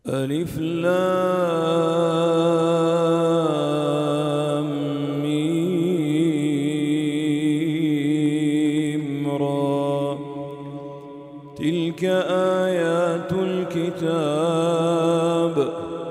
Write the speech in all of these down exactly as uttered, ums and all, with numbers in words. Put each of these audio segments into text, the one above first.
ألف لام ميم را. تلك آيات الكتاب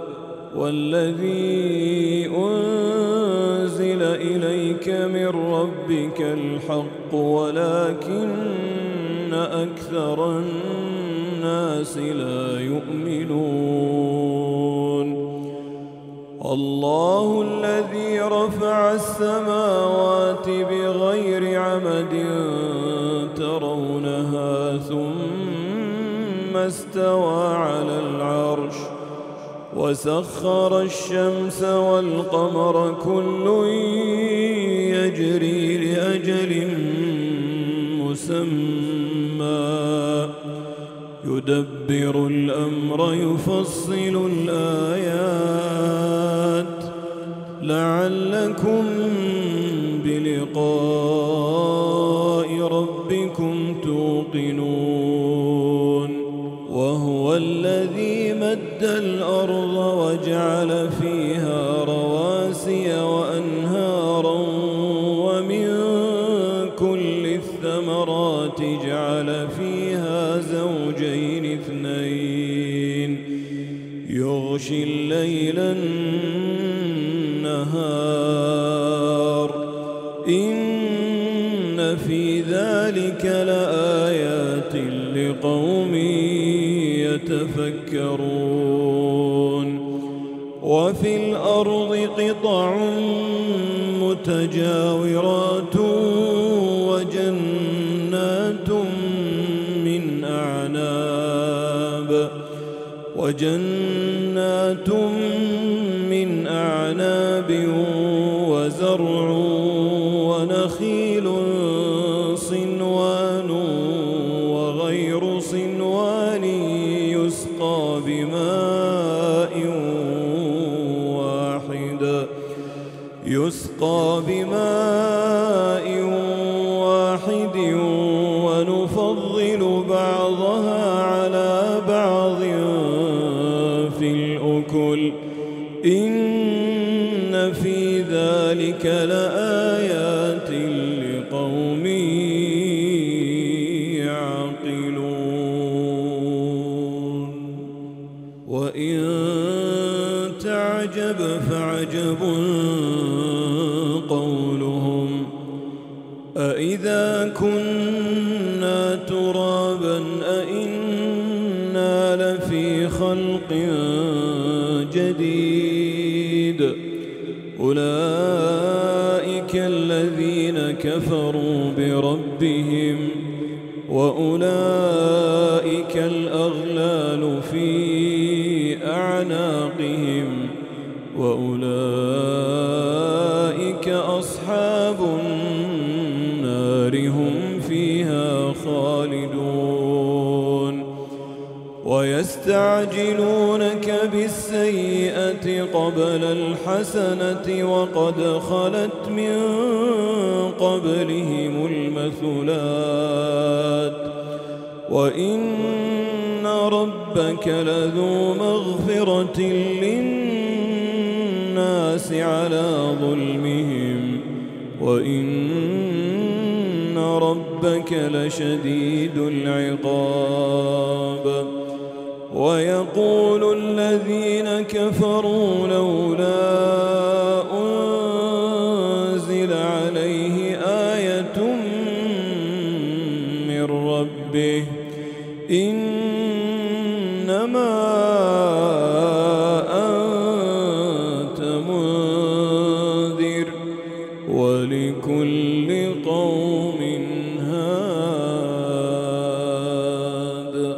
والذي أنزل إليك من ربك الحق ولكن أكثر الناس لا يؤمنون. الله الذي رفع السماوات بغير عمد ترونها ثم استوى على العرش وسخر الشمس والقمر كل يجري لأجل مسمى يدبر الأمر يفصل الآيات لعلكم بلقاء ربكم توقنون. وهو الذي مد الأرض وجعل فيها رواسي وأنهارا ومن كل الثمرات جعل فيها زوجين اثنين يغشي الليل النهار إن في ذلك لآيات لقوم يتفكرون. وفي الأرض قطع متجاورات وجنات من أعناب وجنات من أعناب وزرع ونخيل صنوان وغير صنوان يسقى بماء واحد يسقى بماء واحد ونفضل بعضها على بعض في الأكل إن في ذلك لآيات لقوم يعقلون. وإن تعجب فعجب قولهم أإذا كنا ترابا أإنا لفي خلق جديد أولئك الذين كفروا بربهم وأولئك الأغلال في أعناقهم وأولئك أصحاب النار هم فيها خالدون. ويستعجلونك بالسيئة قبل الحسنة وقد خلت من قبلهم المثلات وإن ربك لذو مغفرة للناس على ظلمهم وإن ربك لشديد العقاب. ويقول الذين كفروا لولا أنزل عليه آية من ربه إنما أنت منذر ولكل قوم هاد.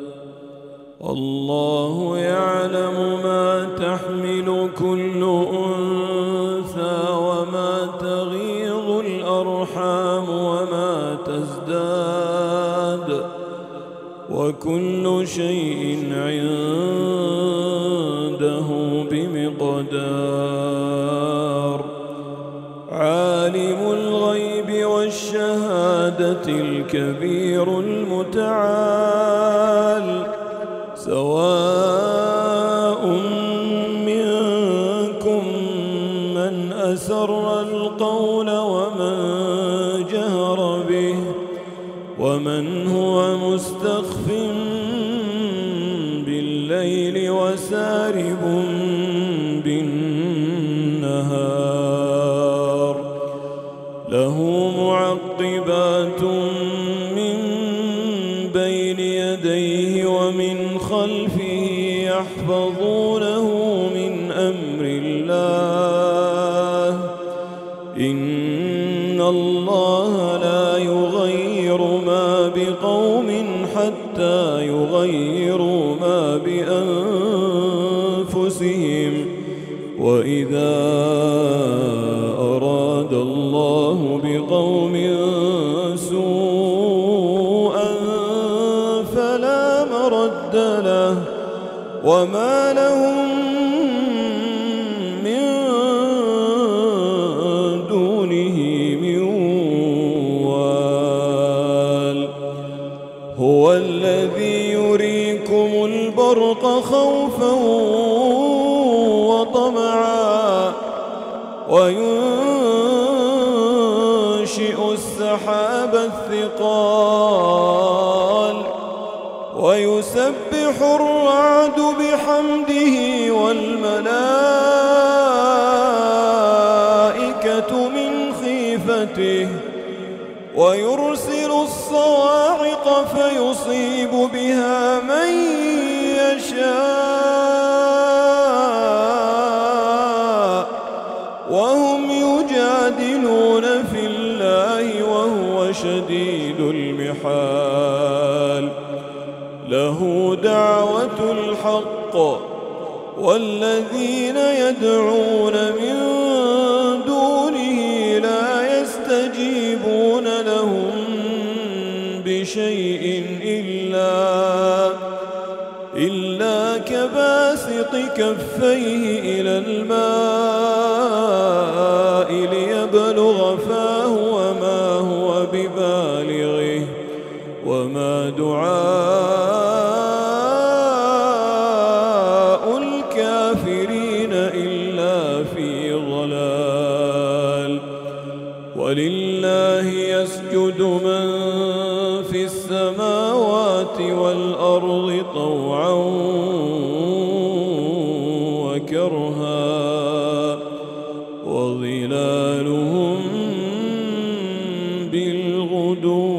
الله يعلم ما تحمل كل أنثى وما تغيض الأرحام وما تزداد وكل شيء عنده بمقدار. عالم الغيب والشهادة الكبير المتعال سواء أسر القول ومن جهر به ومن هو مستخف بالليل وسارب بالنهار له معقبات من بين يديه ومن خلفه يحفظونه من أمر الله إن الله لا يغير ما بقوم حتى يغيروا ما بأنفسهم وإذا أراد الله بقوم سوءا فلا مرد له وما لهم من دونه من وال هو الذي يريكم البرق خوفا وطمعا وينشئ السحاب الثقال ويسبح الرعد بحمده والملائكة من خيفته ويرسل الصواعق فيصيب بها من يشاء وهم يجادلون في الله وهو شديد المحال له دعوة الحق والذين يدعون من دونه لا يستجيبون لهم بشيء إلا إلا كباسط كفيه إلى الماء ليبلغ فاه وما هو ببالغه وما دعاء الكافرين إلا في ضلال ولله يسجد من في السماوات والأرض طوعا وكرها وظلالهم بالغدو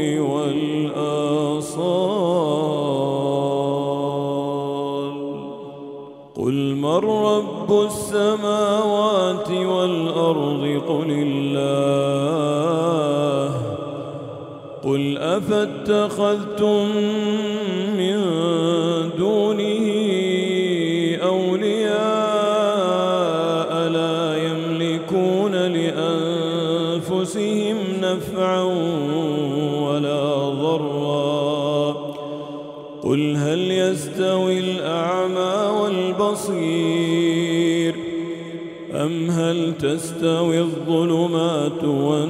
والآصال قل من رب السماوات والأرض قل الله قل أفاتخذتم من دونه أولياء لا يملكون لأنفسهم نفعا ولا ضرا قل هل يستوي الأعمى والبصير أم هل تستوي الظلمات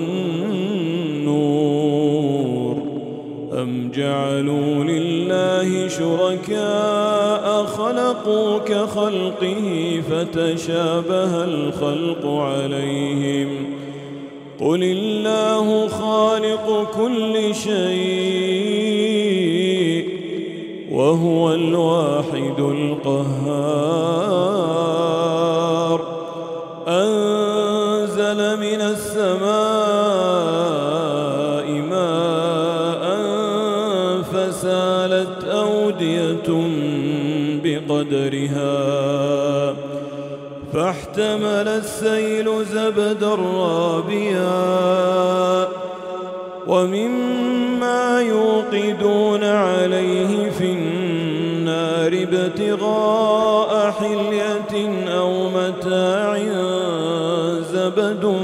والنور أم جعلوا لله شركاء خلقوا كخلقه فتشابه الخلق عليهم قل الله خالق كل شيء وهو الواحد القهار أنزل من السماء ماء فسالت أودية بقدرها فاحتمل السيل زبدا رابيا ومما يوقدون عليه في النار ابتغاء حلية أو متاع زبد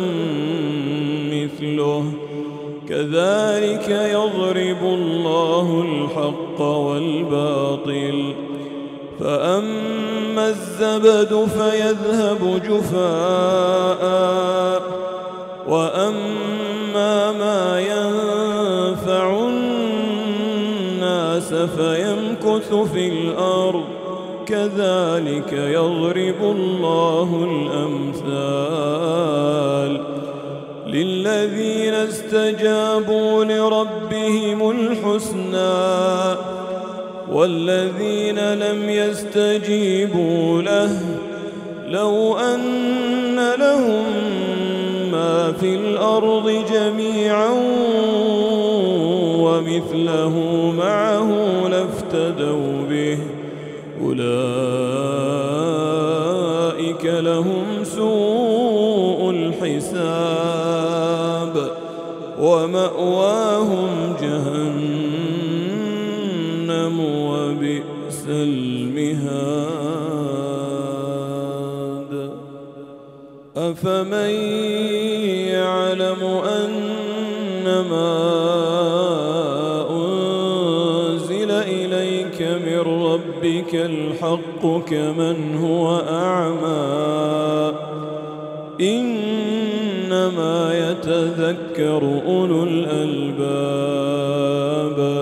مثله كذلك يضرب الله الحق والباطل فأما الزبد فيذهب جفاء وأما ما ينفع الناس فيمكث في الأرض كذلك يضرب الله الأمثال للذين استجابوا لربهم الحسنى والذين لم يستجيبوا له لو أن لهم ما في الأرض جميعا ومثله معه لافتدوا به أولئك لهم سوء الحساب ومأواهم جهنم وبئس المهاد أفمن يعلم أنما أنزل إليك من ربك الحق كمن هو أعمى إنما يتذكر أولو الألباب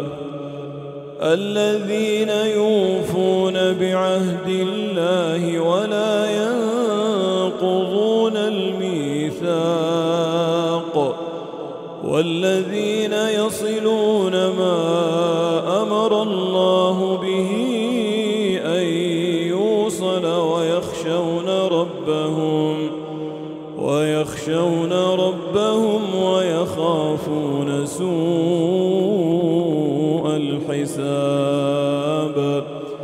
الذين يوفون بعهد الله ولا ينقضون الميثاق والذين يصلون ما أمر الله به أن يوصل ويخشون ربهم ويخشون ربهم ويخافون سوء الحساب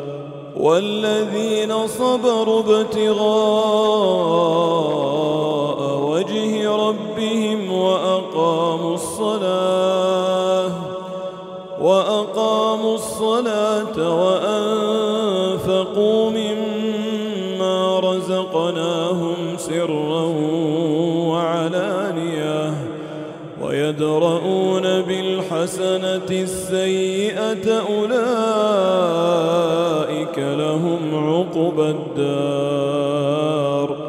والذين صبروا ابتغاء وجه ربهم وأقاموا الصلاة وأقاموا الصلاة وأنفقوا مما رزقناهم سرا وعلانية ويدرؤون بالحسنة السيئة أولئك لهم عقبى الدار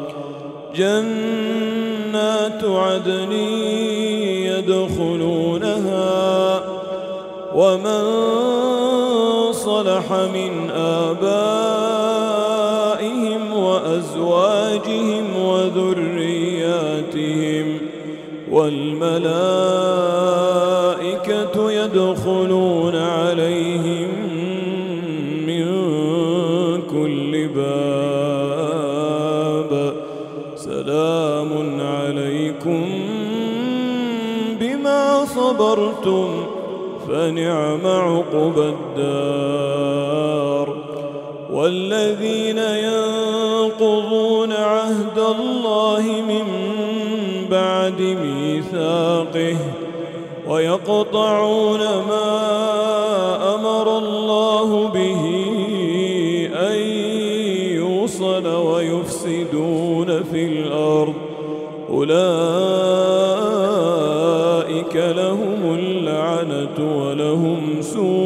جنات عدن يدخلونها ومن صلح من آبائهم وأزواجهم وذرياتهم والملائكة يدخلون عليهم من كل باب سلام عليكم بما صبرتم فنعم عقبى الدار والذين ينقضون عهد الله من بعد ميثاقه ويقطعون ما أمر الله به أن يوصل ويفسدون في الأرض أولئك لهم اللعنة ولهم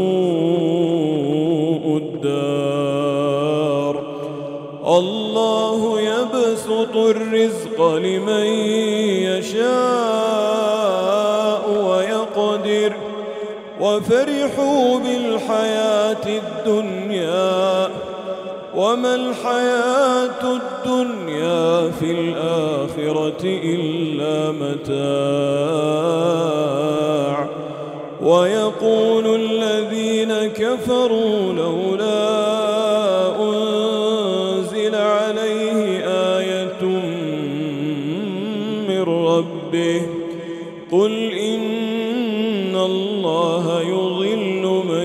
سوء الدار الله يبسط الرزق لمن يشاء ويقدر وفرحوا بالحياة الدنيا وما الحياة الدنيا في الآخرة إلا متاع ويقول الذين كفروا لولا أنزل عليه آية من ربه قل إن الله يضل من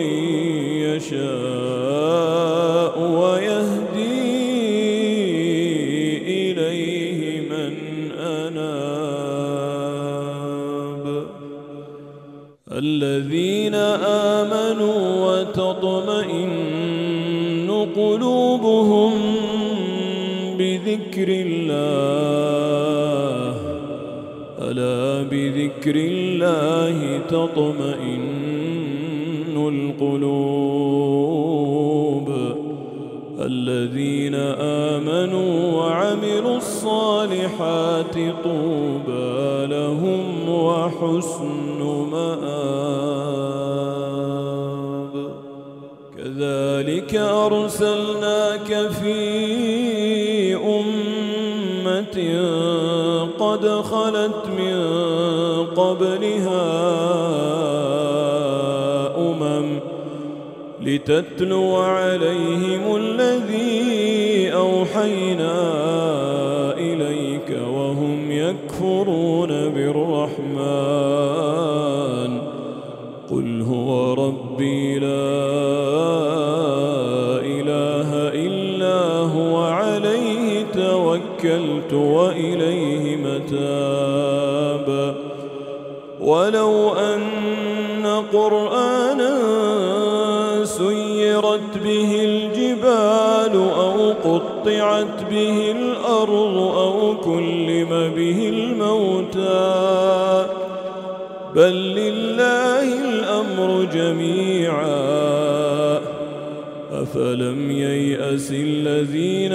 يشاء ويهدي إليه من أناب الذين آمنوا وتطمئن قلوبهم بذكر الله ألا بذكر الله تطمئن القلوب الذين آمنوا وعملوا الصالحات طوبى لهم وحسن مآب كذلك أرسلناك أمة قد خلت من قبلها أمم لتتلو عليهم الذي أوحينا إليك وهم يكفرون بالرحمن قل هو ربي لا إله إلا هو عليه توكلت وإليه متاب ولو أن قرآنا سيرت به الجبال أو قطعت به الأرض أو كلم به الموتى بل لله الأمر جميعا أفلم ييأس الذين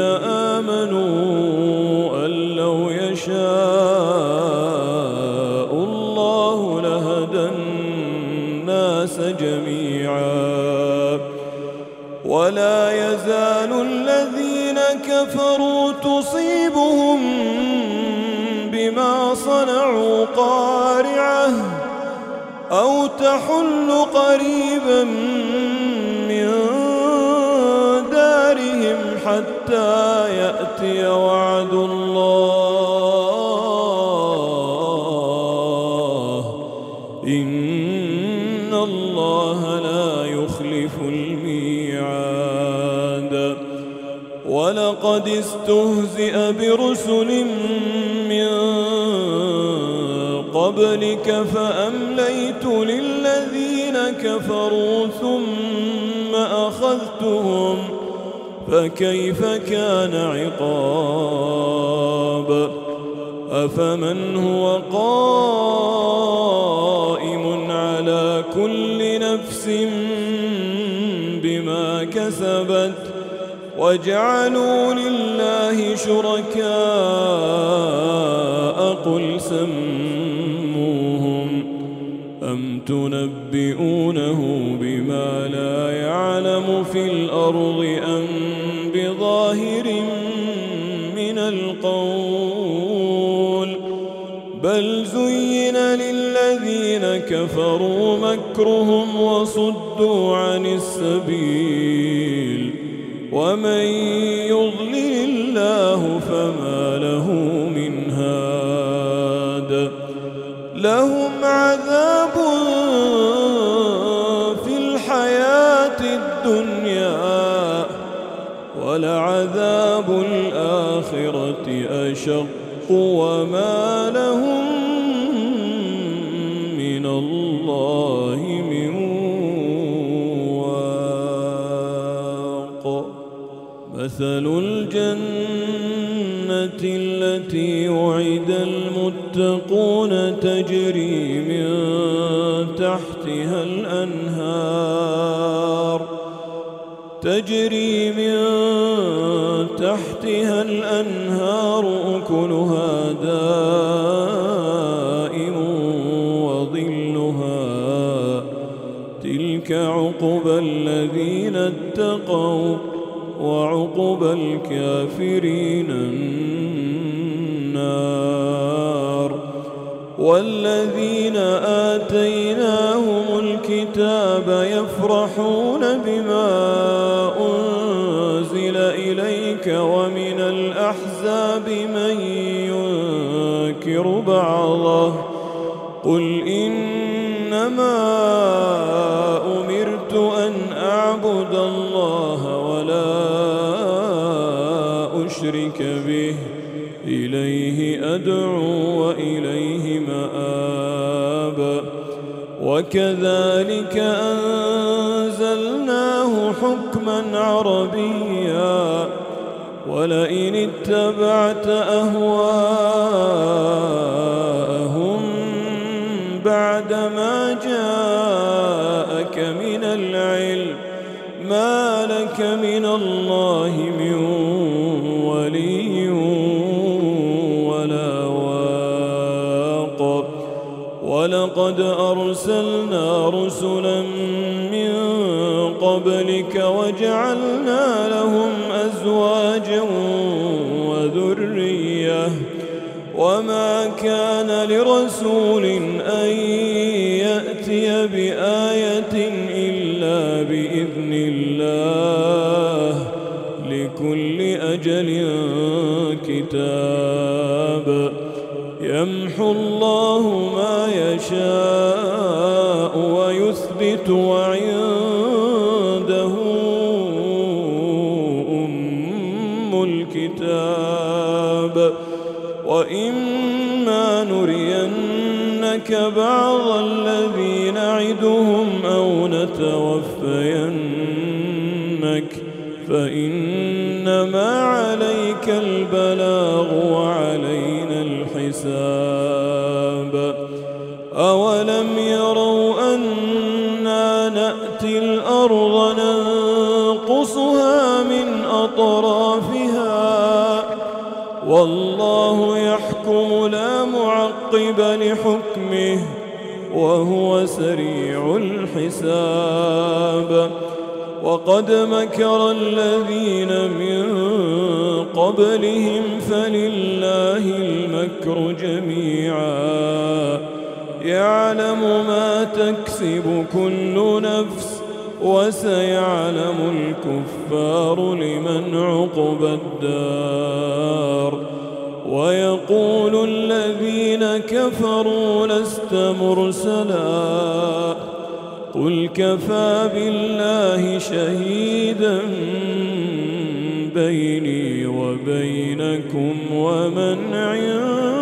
آمنوا أن لو يشاء الله لهدى الناس جميعا ولا يزال الذين كفروا تصيبهم بما صنعوا قارعة أو تحل قريبا من دارهم حتى يأتي وعد الله إن الله لا يخلف الميعاد ولقد استهزئ برسل من قبلك فأمليت للذين كفروا ثم أخذتهم فكيف كان عقاب أفمن هو قائم على كل نفس بما كسبت وجعلوا لله شركاء قل سموهم أم تنبئونه بما لا يعلم في الأرض أم بظاهر من القول بل زين للذين كفروا مكرهم وصدوا عن السبيل ومن يضلل الله فما له من هاد لهم عذاب في الحياة الدنيا ولعذاب الآخرة أشق وما لهم من الله من واق مثل الجنة التي وعد المتقون تجري من تحتها الأنهار تجري من تحتها الأنهار أكلها دائم وظلها تلك عقبى الذين اتقوا وعقبى الكافرين النار والذين آتيناهم الكتاب يفرحون بما أنزل إليك ومن الأحزاب من ينكر بعضه قل إنما أمرت أن أعبد الله ولا أشرك به إليه أدعو وإليه مآب وكذلك أنزلناه حكما عربيا ولئن اتبعت أهواءهم بعدما جاءك من العلم ما لك من الله من ولي ولا واق ولقد أرسلنا رسلا من قبلك وجعلنا لهم أزواجا وذرية وما كان لرسول أن يأتي بآية إلا بإذن الله لكل أجل كتاب يمحو الله ما يشاء ويثبت وعنده أم الكتاب وإما نرينك بعض الذي نعدهم أو نتوفينك فإنما عليك البلاغ وعلينا الحساب أولم يروا أنا نأتي الأرض ننقصها من أطرافها والله يحكم لا معقب لحكمه وهو سريع الحساب وقد مكر الذين من قبلهم فلله المكر جميعا يعلم ما تكسب كل نفس وسيعلم الكفار لمن عقبى الدار ويقول الذين كفروا لست مرسلا قل كفى بالله شهيدا بيني وبينكم ومن عنده